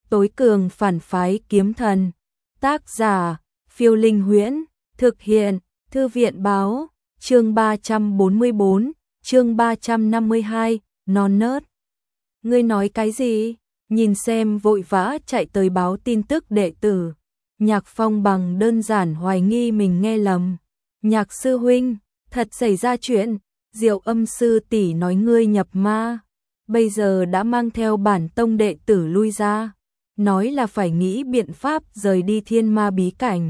tối cường phản phái kiếm thần. Tác giả, Phiêu Linh Huyễn, thực hiện, Thư viện báo, chương 344, chương 352, non nớt. Ngươi nói cái gì? Nhìn xem vội vã chạy tới báo tin tức đệ tử. Nhạc Phong Bằng đơn giản hoài nghi mình nghe lầm. Nhạc sư huynh, thật xảy ra chuyện, Diệu Âm sư tỷ nói ngươi nhập ma, bây giờ đã mang theo bản tông đệ tử lui ra, nói là phải nghĩ biện pháp rời đi thiên ma bí cảnh.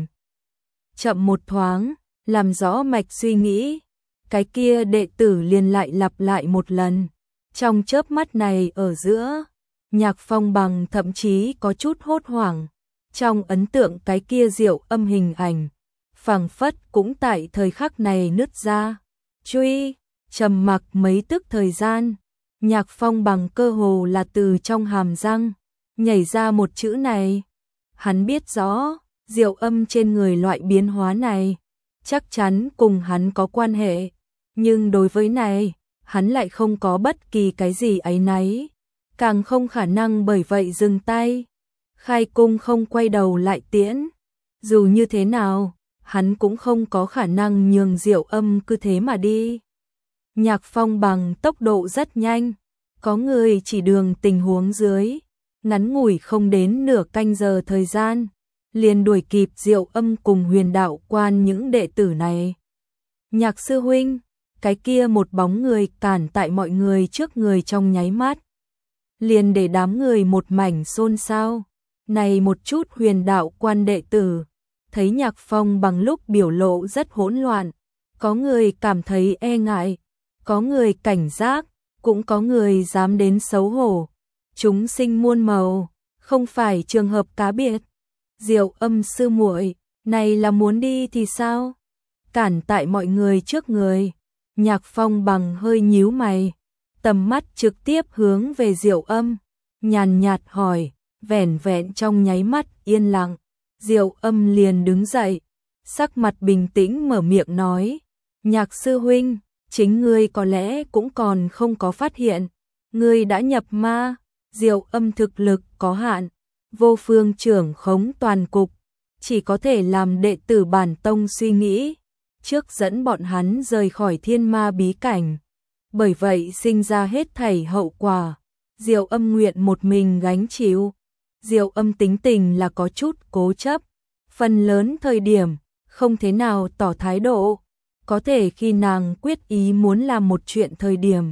Chậm một thoáng, làm rõ mạch suy nghĩ, cái kia đệ tử liền lại lặp lại một lần. Trong chớp mắt này ở giữa, Nhạc Phong Bằng thậm chí có chút hốt hoảng. Trong ấn tượng cái kia Diệu Âm hình ảnh, phảng phất cũng tại thời khắc này nứt ra. Truy, trầm mặc mấy tức thời gian, Nhạc Phong Bằng cơ hồ là từ trong hàm răng nhảy ra một chữ này. Hắn biết rõ, Diệu Âm trên người loại biến hóa này chắc chắn cùng hắn có quan hệ, nhưng đối với này, hắn lại không có bất kỳ cái gì áy náy, càng không khả năng bởi vậy dừng tay. Khai cung không quay đầu lại tiễn, dù như thế nào, hắn cũng không có khả năng nhường Diệu Âm cứ thế mà đi. Nhạc Phong Bằng tốc độ rất nhanh, có người chỉ đường tình huống dưới, ngắn ngủi không đến nửa canh giờ thời gian, liền đuổi kịp Diệu Âm cùng Huyền Đạo Quan những đệ tử này. Nhạc sư huynh, cái kia một bóng người cản tại mọi người trước người trong nháy mắt, liền để đám người một mảnh xôn xao. Này một chút Huyền Đạo Quan đệ tử, thấy Nhạc Phong Bằng lúc biểu lộ rất hỗn loạn, có người cảm thấy e ngại, có người cảnh giác, cũng có người dám đến xấu hổ. Chúng sinh muôn màu, không phải trường hợp cá biệt. Diệu Âm sư muội, này là muốn đi thì sao? Cản tại mọi người trước người. Nhạc Phong Bằng hơi nhíu mày, tầm mắt trực tiếp hướng về Diệu Âm, nhàn nhạt hỏi. Vẻn vẹn trong nháy mắt yên lặng, Diệu Âm liền đứng dậy, sắc mặt bình tĩnh mở miệng nói, Nhạc sư huynh, chính ngươi có lẽ cũng còn không có phát hiện, ngươi đã nhập ma. Diệu Âm thực lực có hạn, vô phương trưởng khống toàn cục, chỉ có thể làm đệ tử bản tông suy nghĩ, trước dẫn bọn hắn rời khỏi thiên ma bí cảnh. Bởi vậy sinh ra hết thảy hậu quả, Diệu Âm nguyện một mình gánh chịu. Diệu Âm tính tình là có chút cố chấp, phần lớn thời điểm không thế nào tỏ thái độ, có thể khi nàng quyết ý muốn làm một chuyện thời điểm,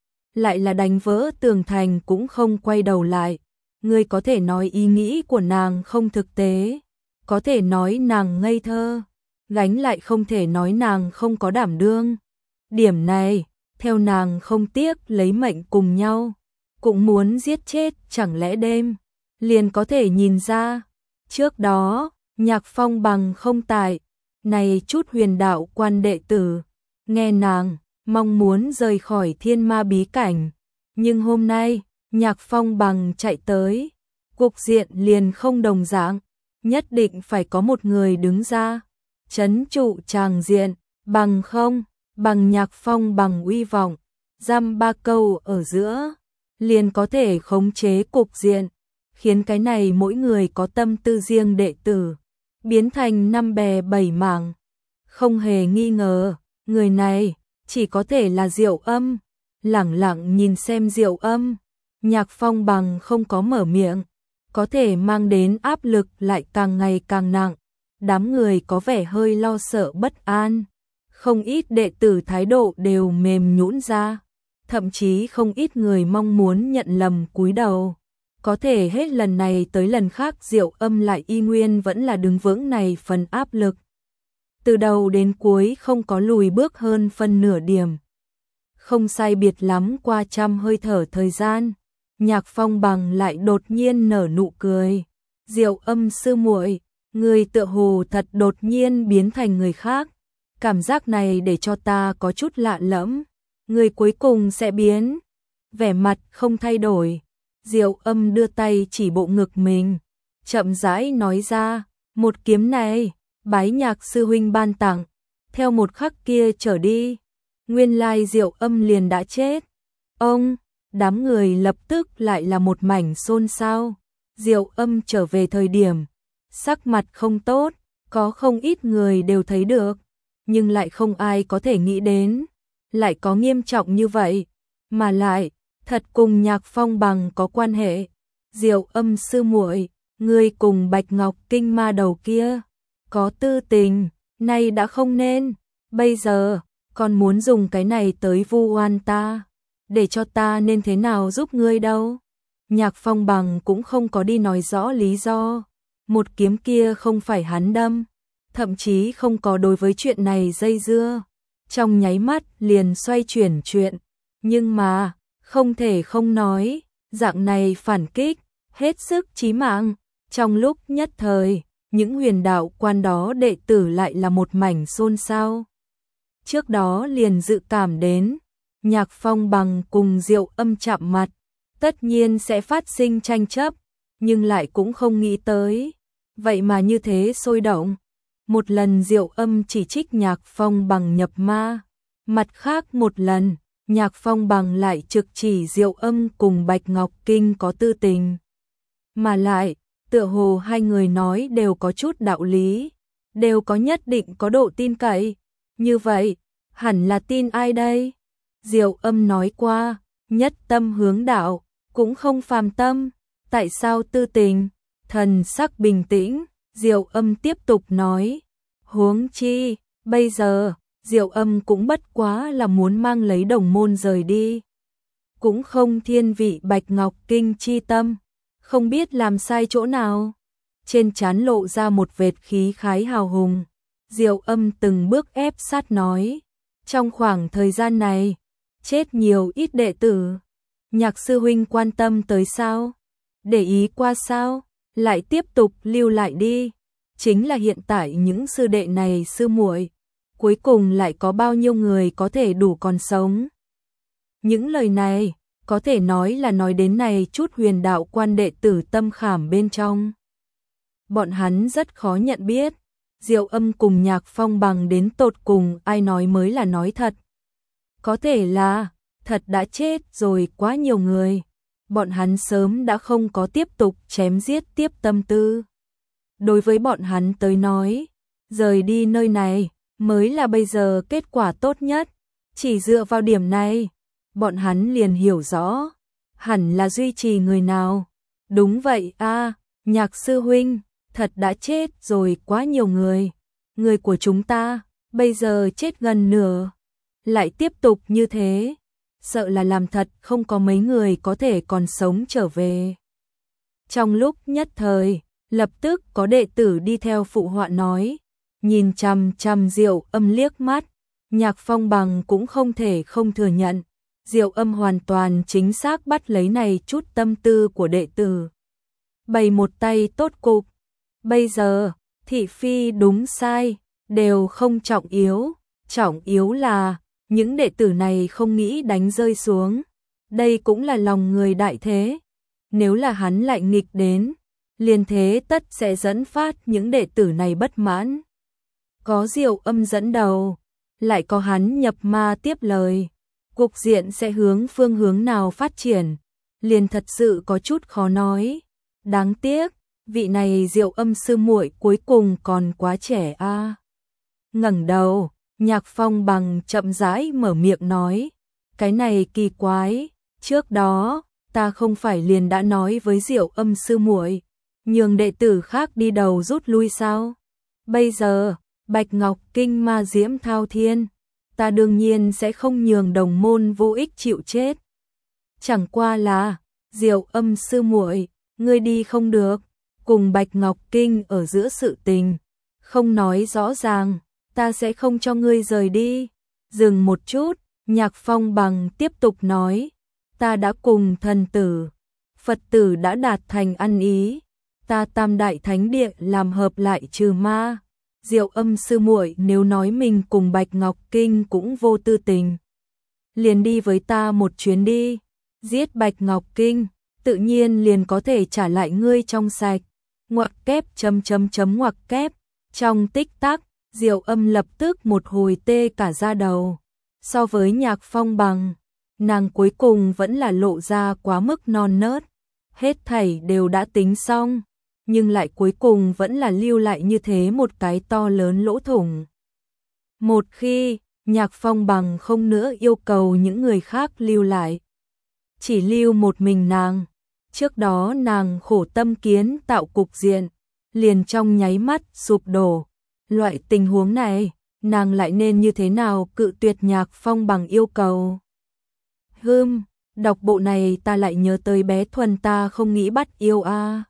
lại là đánh vỡ tường thành cũng không quay đầu lại. Ngươi có thể nói ý nghĩ của nàng không thực tế, có thể nói nàng ngây thơ, gánh lại không thể nói nàng không có đảm đương. Điểm này, theo nàng không tiếc lấy mệnh cùng nhau, cũng muốn giết chết chẳng lẽ đêm, liền có thể nhìn ra. Trước đó, Nhạc Phong Bằng không tại, này chút Huyền Đạo Quan đệ tử, nghe nàng, mong muốn rời khỏi thiên ma bí cảnh. Nhưng hôm nay, Nhạc Phong Bằng chạy tới, cục diện liền không đồng dạng, nhất định phải có một người đứng ra, trấn trụ tràng diện, bằng không, bằng Nhạc Phong Bằng uy vọng, dăm ba câu ở giữa, liền có thể khống chế cục diện, khiến cái này mỗi người có tâm tư riêng đệ tử, biến thành năm bè bảy mảng. Không hề nghi ngờ, người này chỉ có thể là Diệu Âm. Lẳng lặng nhìn xem Diệu Âm, Nhạc Phong Bằng không có mở miệng, có thể mang đến áp lực lại càng ngày càng nặng. Đám người có vẻ hơi lo sợ bất an, không ít đệ tử thái độ đều mềm nhũn ra, thậm chí không ít người mong muốn nhận lầm cúi đầu. Có thể hết lần này tới lần khác Diệu Âm lại y nguyên vẫn là đứng vững này phần áp lực. Từ đầu đến cuối không có lùi bước hơn phân nửa điểm. Không sai biệt lắm qua trăm hơi thở thời gian, Nhạc Phong Bằng lại đột nhiên nở nụ cười. Diệu Âm sư muội, người tựa hồ thật đột nhiên biến thành người khác. Cảm giác này để cho ta có chút lạ lẫm. Người cuối cùng sẽ biến. Vẻ mặt không thay đổi. Diệu Âm đưa tay chỉ bộ ngực mình, chậm rãi nói ra, một kiếm này, bái Nhạc sư huynh ban tặng, theo một khắc kia trở đi, nguyên lai Diệu Âm liền đã chết. Ông, đám người lập tức lại là một mảnh xôn xao. Diệu Âm trở về thời điểm, sắc mặt không tốt, có không ít người đều thấy được, nhưng lại không ai có thể nghĩ đến, lại có nghiêm trọng như vậy, mà lại, thật cùng Nhạc Phong Bằng có quan hệ. Diệu Âm sư muội, ngươi cùng Bạch Ngọc Kinh ma đầu kia, có tư tình, nay đã không nên, bây giờ, còn muốn dùng cái này tới vu oan ta, để cho ta nên thế nào giúp ngươi đâu. Nhạc Phong Bằng cũng không có đi nói rõ lý do, một kiếm kia không phải hắn đâm, thậm chí không có đối với chuyện này dây dưa, trong nháy mắt liền xoay chuyển chuyện, nhưng mà, không thể không nói, dạng này phản kích, hết sức chí mạng, trong lúc nhất thời, những huyền đạo quan đó đệ tử lại là một mảnh xôn xao. Trước đó liền dự cảm đến, Nhạc Phong Bằng cùng Diệu Âm chạm mặt, tất nhiên sẽ phát sinh tranh chấp, nhưng lại cũng không nghĩ tới, vậy mà như thế sôi động. Một lần Diệu Âm chỉ trích Nhạc Phong Bằng nhập ma, mặt khác một lần, Nhạc Phong Bằng lại trực chỉ Diệu Âm cùng Bạch Ngọc Kinh có tư tình. Mà lại, tựa hồ hai người nói đều có chút đạo lý, đều có nhất định có độ tin cậy. Như vậy, hẳn là tin ai đây? Diệu Âm nói qua, nhất tâm hướng đạo, cũng không phàm tâm, tại sao tư tình? Thần sắc bình tĩnh, Diệu Âm tiếp tục nói, huống chi, bây giờ, Diệu Âm cũng bất quá là muốn mang lấy đồng môn rời đi. Cũng không thiên vị Bạch Ngọc Kinh chi tâm, không biết làm sai chỗ nào. Trên trán lộ ra một vệt khí khái hào hùng, Diệu Âm từng bước ép sát nói, trong khoảng thời gian này, chết nhiều ít đệ tử, Nhạc sư huynh quan tâm tới sao? Để ý qua sao? Lại tiếp tục lưu lại đi. Chính là hiện tại những sư đệ này sư muội, cuối cùng lại có bao nhiêu người có thể đủ còn sống. Những lời này, có thể nói là nói đến này chút huyền đạo quan đệ tử tâm khảm bên trong. Bọn hắn rất khó nhận biết, Diệu Âm cùng Nhạc Phong Bằng đến tột cùng ai nói mới là nói thật. Có thể là, thật đã chết rồi quá nhiều người, bọn hắn sớm đã không có tiếp tục chém giết tiếp tâm tư. Đối với bọn hắn tới nói, rời đi nơi này mới là bây giờ kết quả tốt nhất, chỉ dựa vào điểm này, bọn hắn liền hiểu rõ, hẳn là duy trì người nào. Đúng vậy a, Nhạc sư huynh, thật đã chết rồi quá nhiều người, người của chúng ta, bây giờ chết gần nửa, lại tiếp tục như thế, sợ là làm thật không có mấy người có thể còn sống trở về. Trong lúc nhất thời, lập tức có đệ tử đi theo phụ họa nói, nhìn chằm chằm Diệu Âm liếc mắt, Nhạc Phong Bằng cũng không thể không thừa nhận, Diệu Âm hoàn toàn chính xác bắt lấy này chút tâm tư của đệ tử. Bày một tay tốt cục, bây giờ, thị phi đúng sai, đều không trọng yếu là, những đệ tử này không nghĩ đánh rơi xuống, đây cũng là lòng người đại thế, nếu là hắn lại nghịch đến, liền thế tất sẽ dẫn phát những đệ tử này bất mãn. Có Diệu Âm dẫn đầu, lại có hắn nhập ma tiếp lời, cục diện sẽ hướng phương hướng nào phát triển, liền thật sự có chút khó nói. Đáng tiếc, vị này Diệu Âm sư muội cuối cùng còn quá trẻ a. Ngẩng đầu, Nhạc Phong Bằng chậm rãi mở miệng nói, cái này kỳ quái, trước đó, ta không phải liền đã nói với Diệu Âm sư muội, nhường đệ tử khác đi đầu rút lui sao? Bây giờ, Bạch Ngọc Kinh ma diễm thao thiên, ta đương nhiên sẽ không nhường đồng môn vô ích chịu chết. Chẳng qua là, Diệu Âm sư muội, ngươi đi không được, cùng Bạch Ngọc Kinh ở giữa sự tình, không nói rõ ràng, ta sẽ không cho ngươi rời đi. Dừng một chút, Nhạc Phong Bằng tiếp tục nói, ta đã cùng thần tử, Phật tử đã đạt thành ăn ý, ta Tam Đại Thánh Địa làm hợp lại trừ ma. Diệu Âm sư muội nếu nói mình cùng Bạch Ngọc Kinh cũng vô tư tình, liền đi với ta một chuyến đi, giết Bạch Ngọc Kinh, tự nhiên liền có thể trả lại ngươi trong sạch. Ngoặc kép ngoặc kép, trong tích tắc, Diệu Âm lập tức một hồi tê cả da đầu. So với Nhạc Phong Bằng, nàng cuối cùng vẫn là lộ ra quá mức non nớt. hết thảy đều đã tính xong, nhưng lại cuối cùng vẫn là lưu lại như thế một cái to lớn lỗ thủng. Một khi Nhạc Phong Bằng không nữa yêu cầu những người khác lưu lại, chỉ lưu một mình nàng. Trước đó nàng khổ tâm kiến tạo cục diện, liền trong nháy mắt sụp đổ. Loại tình huống này, nàng lại nên như thế nào cự tuyệt Nhạc Phong Bằng yêu cầu? Đọc bộ này ta lại nhớ tới bé Thuần ta không nghĩ bắt yêu a.